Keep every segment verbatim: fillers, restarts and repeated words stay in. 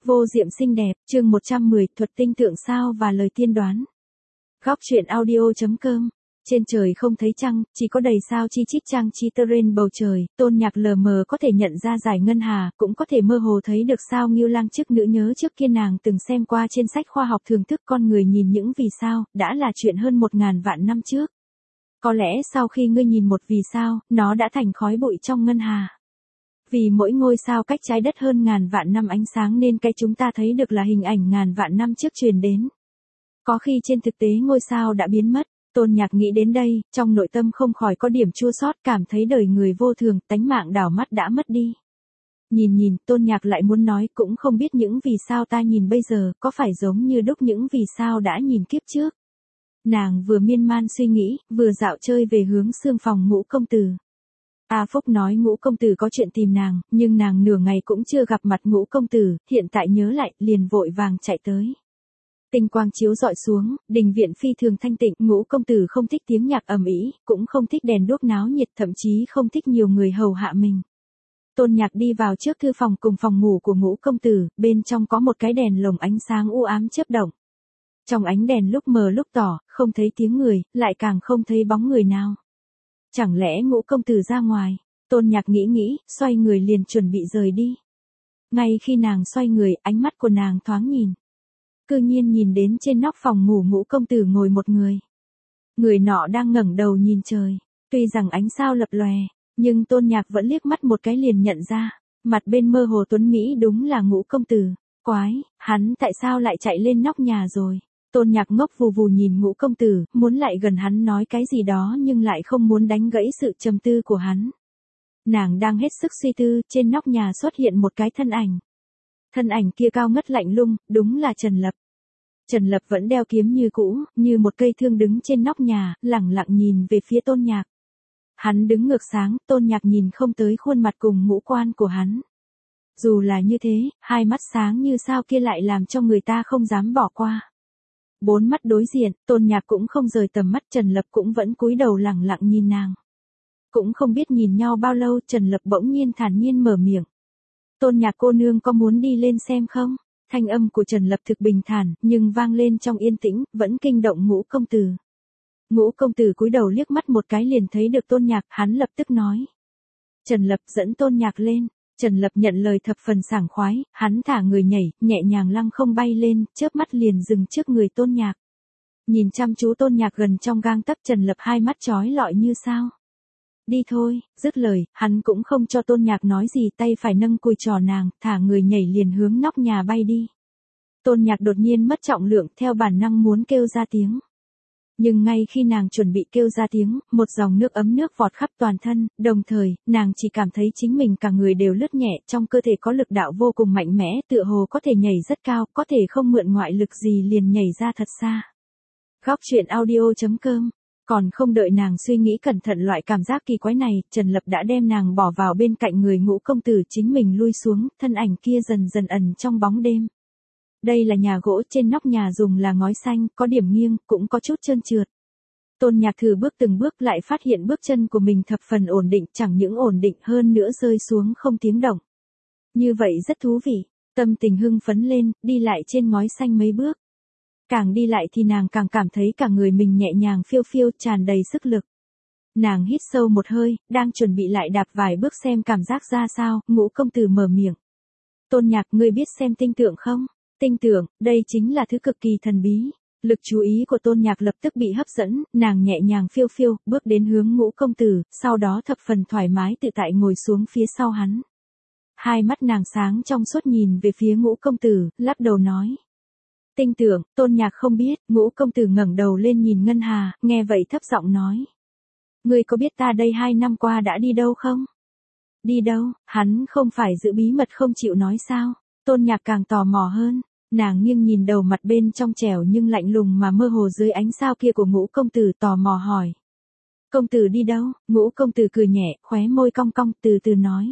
Vô diệm xinh đẹp, chương một trăm mười, thuật tinh tượng sao và lời tiên đoán. Góc truyện audio.com. Trên trời không thấy trăng, chỉ có đầy sao chi chít trăng chi tơ trên bầu trời. Tôn Nhạc lờ mờ có thể nhận ra Giải Ngân Hà, cũng có thể mơ hồ thấy được sao Ngưu Lang chức nữ nhớ trước kia nàng từng xem qua trên sách khoa học thưởng thức con người nhìn những vì sao, đã là chuyện hơn một ngàn vạn năm trước. Có lẽ sau khi ngươi nhìn một vì sao, nó đã thành khói bụi trong ngân hà. Vì mỗi ngôi sao cách trái đất hơn ngàn vạn năm ánh sáng nên cái chúng ta thấy được là hình ảnh ngàn vạn năm trước truyền đến. Có khi trên thực tế ngôi sao đã biến mất. Tôn Nhạc nghĩ đến đây, trong nội tâm không khỏi có điểm chua xót, cảm thấy đời người vô thường, tánh mạng đảo mắt đã mất đi. Nhìn nhìn, Tôn Nhạc lại muốn nói, cũng không biết những vì sao ta nhìn bây giờ, có phải giống như đúc những vì sao đã nhìn kiếp trước. Nàng vừa miên man suy nghĩ, vừa dạo chơi về hướng xương phòng Ngũ công tử. A Phúc nói Ngũ công tử có chuyện tìm nàng, nhưng nàng nửa ngày cũng chưa gặp mặt Ngũ công tử, hiện tại nhớ lại, liền vội vàng chạy tới. Tinh quang chiếu rọi xuống, đình viện phi thường thanh tịnh, Ngũ công tử không thích tiếng nhạc ầm ĩ, cũng không thích đèn đuốc náo nhiệt, thậm chí không thích nhiều người hầu hạ mình. Tôn Nhạc đi vào trước thư phòng cùng phòng ngủ của Ngũ công tử, bên trong có một cái đèn lồng ánh sáng u ám chớp động. Trong ánh đèn lúc mờ lúc tỏ, không thấy tiếng người, lại càng không thấy bóng người nào. Chẳng lẽ Ngũ công tử ra ngoài? Tôn Nhạc nghĩ nghĩ, xoay người liền chuẩn bị rời đi. Ngay khi nàng xoay người, ánh mắt của nàng thoáng nhìn. Cư nhiên nhìn đến trên nóc phòng ngủ Ngũ công tử ngồi một người. Người nọ đang ngẩng đầu nhìn trời. Tuy rằng ánh sao lập lòe, nhưng Tôn Nhạc vẫn liếc mắt một cái liền nhận ra. Mặt bên mơ hồ tuấn Mỹ đúng là Ngũ công tử. Quái, hắn tại sao lại chạy lên nóc nhà rồi? Tôn Nhạc ngốc vù vù nhìn Ngũ công tử, muốn lại gần hắn nói cái gì đó nhưng lại không muốn đánh gãy sự trầm tư của hắn. Nàng đang hết sức suy tư, trên nóc nhà xuất hiện một cái thân ảnh. Thân ảnh kia cao ngất lạnh lùng, đúng là Trần Lập. Trần Lập vẫn đeo kiếm như cũ, như một cây thương đứng trên nóc nhà, lẳng lặng nhìn về phía Tôn Nhạc. Hắn đứng ngược sáng, Tôn Nhạc nhìn không tới khuôn mặt cùng ngũ quan của hắn. Dù là như thế, hai mắt sáng như sao kia lại làm cho người ta không dám bỏ qua. Bốn mắt đối diện, Tôn Nhạc cũng không rời tầm mắt, Trần Lập cũng vẫn cúi đầu lẳng lặng nhìn nàng. Cũng không biết nhìn nhau bao lâu, Trần Lập bỗng nhiên thản nhiên mở miệng. Tôn Nhạc cô nương có muốn đi lên xem không? Thanh âm của Trần Lập thực bình thản, nhưng vang lên trong yên tĩnh, vẫn kinh động Ngũ công tử. Ngũ công tử cúi đầu liếc mắt một cái liền thấy được Tôn Nhạc, hắn lập tức nói. Trần Lập dẫn Tôn Nhạc lên. Trần Lập nhận lời thập phần sảng khoái, hắn thả người nhảy, nhẹ nhàng lăng không bay lên, chớp mắt liền dừng trước người Tôn Nhạc. Nhìn chăm chú Tôn Nhạc gần trong gang tấc, Trần Lập hai mắt chói lọi như sao. Đi thôi, dứt lời, hắn cũng không cho Tôn Nhạc nói gì, tay phải nâng cùi trò nàng, thả người nhảy liền hướng nóc nhà bay đi. Tôn Nhạc đột nhiên mất trọng lượng, theo bản năng muốn kêu ra tiếng. Nhưng ngay khi nàng chuẩn bị kêu ra tiếng, một dòng nước ấm nước vọt khắp toàn thân, đồng thời, nàng chỉ cảm thấy chính mình cả người đều lướt nhẹ, trong cơ thể có lực đạo vô cùng mạnh mẽ, tựa hồ có thể nhảy rất cao, có thể không mượn ngoại lực gì liền nhảy ra thật xa. Góc truyện audio.com. Còn không đợi nàng suy nghĩ cẩn thận loại cảm giác kỳ quái này, Trần Lập đã đem nàng bỏ vào bên cạnh người Ngũ công tử, chính mình lui xuống, thân ảnh kia dần dần ẩn trong bóng đêm. Đây là nhà gỗ, trên nóc nhà dùng là ngói xanh, có điểm nghiêng, cũng có chút trơn trượt. Tôn Nhạc thử bước từng bước lại phát hiện bước chân của mình thập phần ổn định, chẳng những ổn định hơn nữa rơi xuống không tiếng động. Như vậy rất thú vị, tâm tình hưng phấn lên, đi lại trên ngói xanh mấy bước. Càng đi lại thì nàng càng cảm thấy cả người mình nhẹ nhàng phiêu phiêu, tràn đầy sức lực. Nàng hít sâu một hơi, đang chuẩn bị lại đạp vài bước xem cảm giác ra sao, Ngũ công tử mở miệng. Tôn Nhạc, ngươi biết xem tinh tượng không? Tinh tượng, đây chính là thứ cực kỳ thần bí. Lực chú ý của Tôn Nhạc lập tức bị hấp dẫn, nàng nhẹ nhàng phiêu phiêu, bước đến hướng Ngũ công tử, sau đó thập phần thoải mái tự tại ngồi xuống phía sau hắn. Hai mắt nàng sáng trong suốt nhìn về phía Ngũ công tử, lắc đầu nói. Tinh tượng, Tôn Nhạc không biết, Ngũ công tử ngẩng đầu lên nhìn ngân hà, nghe vậy thấp giọng nói. Ngươi có biết ta đây hai năm qua đã đi đâu không? Đi đâu, hắn không phải giữ bí mật không chịu nói sao? Tôn Nhạc càng tò mò hơn, nàng nghiêng nhìn đầu mặt bên trong trẻo nhưng lạnh lùng mà mơ hồ dưới ánh sao kia của Ngũ công tử, tò mò hỏi. Công tử đi đâu? Ngũ công tử cười nhẹ, khóe môi cong cong, từ từ nói.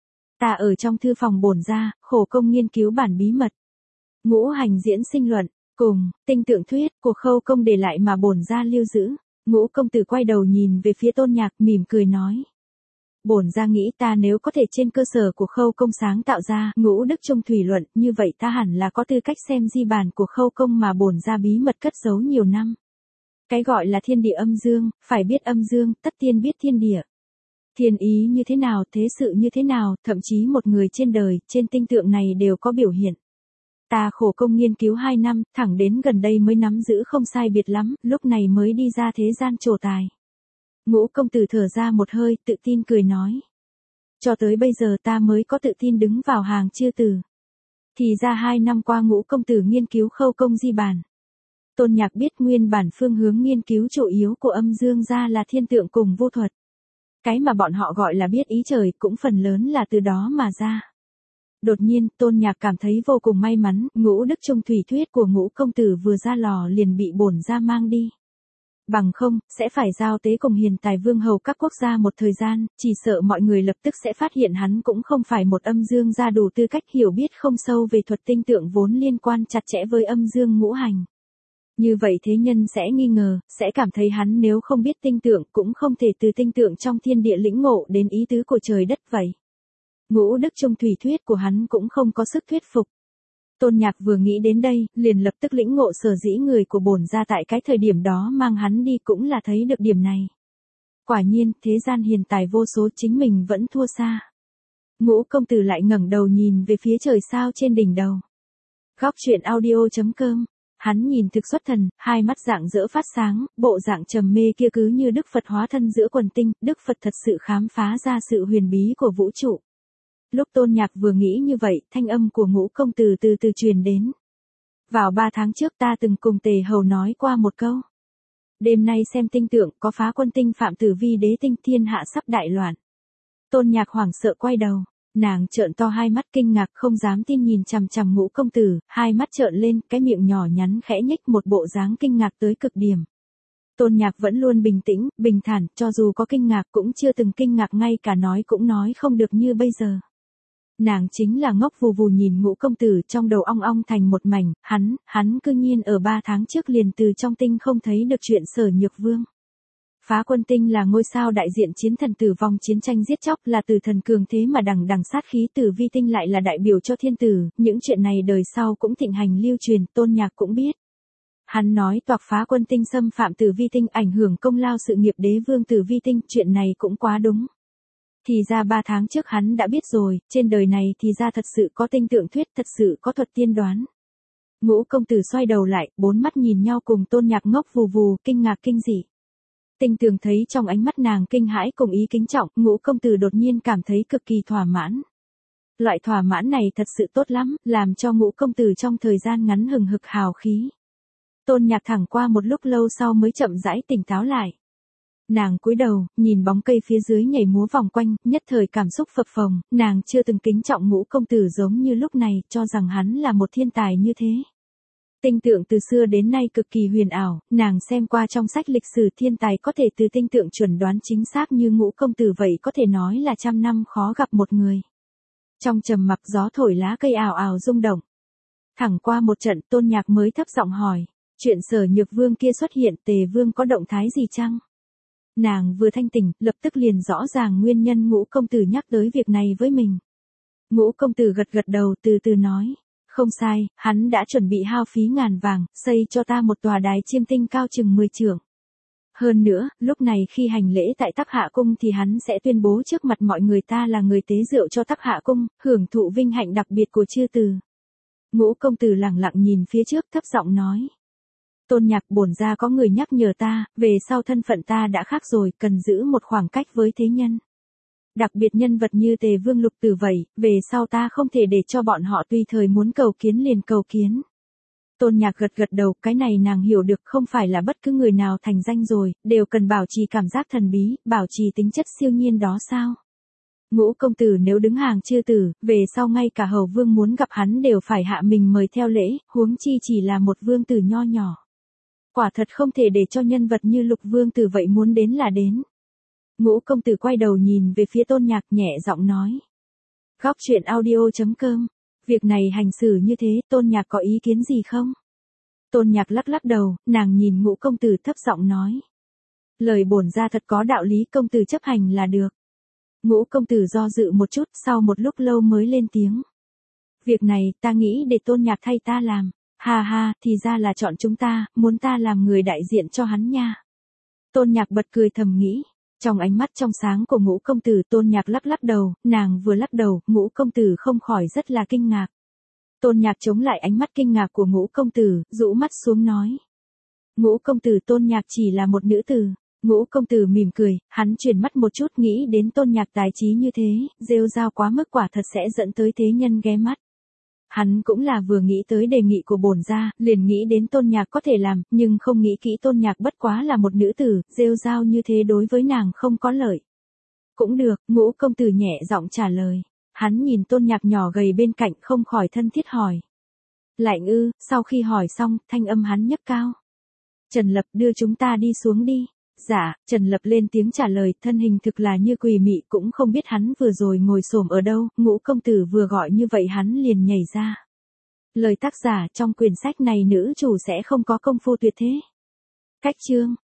Ta ở trong thư phòng bổn gia, khổ công nghiên cứu bản bí mật. Ngũ hành diễn sinh luận, cùng, tinh tượng thuyết, của Khâu công để lại mà bổn gia lưu giữ. Ngũ công tử quay đầu nhìn về phía Tôn Nhạc, mỉm cười nói. Bổn gia nghĩ ta nếu có thể trên cơ sở của Khâu Công sáng tạo ra ngũ đức chung thủy luận, như vậy ta hẳn là có tư cách xem di bản của Khâu Công mà bổn gia bí mật cất giấu nhiều năm. Cái gọi là thiên địa âm dương, phải biết âm dương, tất tiên biết thiên địa. Thiên ý như thế nào, thế sự như thế nào, thậm chí một người trên đời, trên tinh tượng này đều có biểu hiện. Ta khổ công nghiên cứu hai năm, thẳng đến gần đây mới nắm giữ không sai biệt lắm, lúc này mới đi ra thế gian trổ tài. Ngũ công tử thở ra một hơi, tự tin cười nói. Cho tới bây giờ ta mới có tự tin đứng vào hàng chư tử. Thì ra hai năm qua ngũ công tử nghiên cứu Khâu Công di bản. Tôn Nhạc biết nguyên bản phương hướng nghiên cứu chủ yếu của âm dương gia là thiên tượng cùng vô thuật. Cái mà bọn họ gọi là biết ý trời cũng phần lớn là từ đó mà ra. Đột nhiên, Tôn Nhạc cảm thấy vô cùng may mắn, ngũ đức chung thủy thuyết của ngũ công tử vừa ra lò liền bị bổn gia mang đi. Bằng không, sẽ phải giao tế cùng hiền tài vương hầu các quốc gia một thời gian, chỉ sợ mọi người lập tức sẽ phát hiện hắn cũng không phải một âm dương gia đủ tư cách hiểu biết không sâu về thuật tinh tượng vốn liên quan chặt chẽ với âm dương ngũ hành. Như vậy thế nhân sẽ nghi ngờ, sẽ cảm thấy hắn nếu không biết tinh tượng cũng không thể từ tinh tượng trong thiên địa lĩnh ngộ đến ý tứ của trời đất vậy. Ngũ đức chung thủy thuyết của hắn cũng không có sức thuyết phục. Tôn Nhạc vừa nghĩ đến đây, liền lập tức lĩnh ngộ sở dĩ người của bổn gia tại cái thời điểm đó mang hắn đi cũng là thấy được điểm này. Quả nhiên, thế gian hiền tài vô số chính mình vẫn thua xa. Ngũ công tử lại ngẩng đầu nhìn về phía trời sao trên đỉnh đầu. Góc truyện audio chấm com. Hắn nhìn thực xuất thần, hai mắt rạng rỡ phát sáng, bộ dạng trầm mê kia cứ như Đức Phật hóa thân giữa quần tinh, Đức Phật thật sự khám phá ra sự huyền bí của vũ trụ. Lúc Tôn Nhạc vừa nghĩ như vậy, thanh âm của ngũ công tử từ từ truyền đến. Vào ba tháng trước ta từng cùng Tề Hầu nói qua một câu. Đêm nay xem tinh tượng có phá quân tinh phạm tử vi đế tinh thiên hạ sắp đại loạn. Tôn Nhạc hoảng sợ quay đầu. Nàng trợn to hai mắt kinh ngạc không dám tin nhìn chằm chằm ngũ công tử, hai mắt trợn lên, cái miệng nhỏ nhắn khẽ nhếch một bộ dáng kinh ngạc tới cực điểm. Tôn Nhạc vẫn luôn bình tĩnh, bình thản, cho dù có kinh ngạc cũng chưa từng kinh ngạc ngay cả nói cũng nói không được như bây giờ. Nàng chính là ngốc vù vù nhìn ngũ công tử trong đầu ong ong thành một mảnh, hắn, hắn cư nhiên ở ba tháng trước liền từ trong tinh không thấy được chuyện Sở Nhược Vương. Phá quân tinh là ngôi sao đại diện chiến thần tử vong chiến tranh giết chóc là tử thần cường thế mà đằng đằng sát khí, tử vi tinh lại là đại biểu cho thiên tử, những chuyện này đời sau cũng thịnh hành lưu truyền, Tôn Nhạc cũng biết. Hắn nói toạc phá quân tinh xâm phạm tử vi tinh ảnh hưởng công lao sự nghiệp đế vương tử vi tinh, chuyện này cũng quá đúng. Thì ra ba tháng trước hắn đã biết rồi, trên đời này thì ra thật sự có tinh tượng thuyết, thật sự có thuật tiên đoán. Ngũ công tử xoay đầu lại, bốn mắt nhìn nhau cùng Tôn Nhạc ngốc vù vù, kinh ngạc kinh dị. Tinh Tường thấy trong ánh mắt nàng kinh hãi cùng ý kính trọng, ngũ công tử đột nhiên cảm thấy cực kỳ thỏa mãn. Loại thỏa mãn này thật sự tốt lắm, làm cho ngũ công tử trong thời gian ngắn hừng hực hào khí. Tôn Nhạc thẳng qua một lúc lâu sau mới chậm rãi tỉnh táo lại. Nàng cúi đầu, nhìn bóng cây phía dưới nhảy múa vòng quanh, nhất thời cảm xúc phập phồng, nàng chưa từng kính trọng ngũ công tử giống như lúc này, cho rằng hắn là một thiên tài như thế. Tinh tượng từ xưa đến nay cực kỳ huyền ảo, nàng xem qua trong sách lịch sử thiên tài có thể từ tinh tượng chuẩn đoán chính xác như ngũ công tử vậy có thể nói là trăm năm khó gặp một người. Trong trầm mặc gió thổi lá cây ào ào rung động. Thẳng qua một trận Tôn Nhạc mới thấp giọng hỏi, chuyện Sở Nhược Vương kia xuất hiện Tề Vương có động thái gì chăng? Nàng vừa thanh tỉnh, lập tức liền rõ ràng nguyên nhân ngũ công tử nhắc tới việc này với mình. Ngũ công tử gật gật đầu từ từ nói. Không sai, hắn đã chuẩn bị hao phí ngàn vàng, xây cho ta một tòa đài chiêm tinh cao chừng mười trượng. Hơn nữa, lúc này khi hành lễ tại Tắc Hạ Cung thì hắn sẽ tuyên bố trước mặt mọi người ta là người tế rượu cho Tắc Hạ Cung, hưởng thụ vinh hạnh đặc biệt của chư từ. Ngũ công tử lẳng lặng nhìn phía trước thấp giọng nói. Tôn Nhạc bổn ra có người nhắc nhở ta, về sau thân phận ta đã khác rồi, cần giữ một khoảng cách với thế nhân. Đặc biệt nhân vật như Tề Vương Lục Tử vậy, về sau ta không thể để cho bọn họ tùy thời muốn cầu kiến liền cầu kiến. Tôn Nhạc gật gật đầu, cái này nàng hiểu được, không phải là bất cứ người nào thành danh rồi, đều cần bảo trì cảm giác thần bí, bảo trì tính chất siêu nhiên đó sao? Ngũ công tử nếu đứng hàng chư tử, về sau ngay cả hầu vương muốn gặp hắn đều phải hạ mình mời theo lễ, huống chi chỉ là một vương tử nho nhỏ. Quả thật không thể để cho nhân vật như Lục Vương tử vậy muốn đến là đến. Ngũ công tử quay đầu nhìn về phía Tôn Nhạc nhẹ giọng nói. Góc truyện audio chấm com. Việc này hành xử như thế, Tôn Nhạc có ý kiến gì không? Tôn Nhạc lắc lắc đầu, nàng nhìn ngũ công tử thấp giọng nói. Lời bổn ra thật có đạo lý, công tử chấp hành là được. Ngũ công tử do dự một chút, sau một lúc lâu mới lên tiếng. Việc này, ta nghĩ để Tôn Nhạc thay ta làm. Ha ha, thì ra là chọn chúng ta, muốn ta làm người đại diện cho hắn nha. Tôn Nhạc bật cười thầm nghĩ. Trong ánh mắt trong sáng của Ngũ công tử, Tôn Nhạc lắc lắc đầu, nàng vừa lắc đầu, Ngũ công tử không khỏi rất là kinh ngạc. Tôn Nhạc chống lại ánh mắt kinh ngạc của Ngũ công tử, rũ mắt xuống nói. Ngũ công tử, Tôn Nhạc chỉ là một nữ tử. Ngũ công tử mỉm cười, hắn chuyển mắt một chút nghĩ đến Tôn Nhạc tài trí như thế, rêu rao quá mức quả thật sẽ dẫn tới thế nhân ghé mắt. Hắn cũng là vừa nghĩ tới đề nghị của bổn gia, liền nghĩ đến Tôn Nhạc có thể làm, nhưng không nghĩ kỹ Tôn Nhạc bất quá là một nữ tử, rêu rao như thế đối với nàng không có lợi. Cũng được, Ngũ công tử nhẹ giọng trả lời. Hắn nhìn Tôn Nhạc nhỏ gầy bên cạnh không khỏi thân thiết hỏi. Lạnh ư, sau khi hỏi xong, thanh âm hắn nhấc cao. Trần Lập, đưa chúng ta đi xuống đi. Dạ, Trần Lập lên tiếng trả lời, thân hình thực là như quỷ mị, cũng không biết hắn vừa rồi ngồi xổm ở đâu, Ngũ công tử vừa gọi như vậy hắn liền nhảy ra. Lời tác giả trong quyển sách này nữ chủ sẽ không có công phu tuyệt thế. Cách chương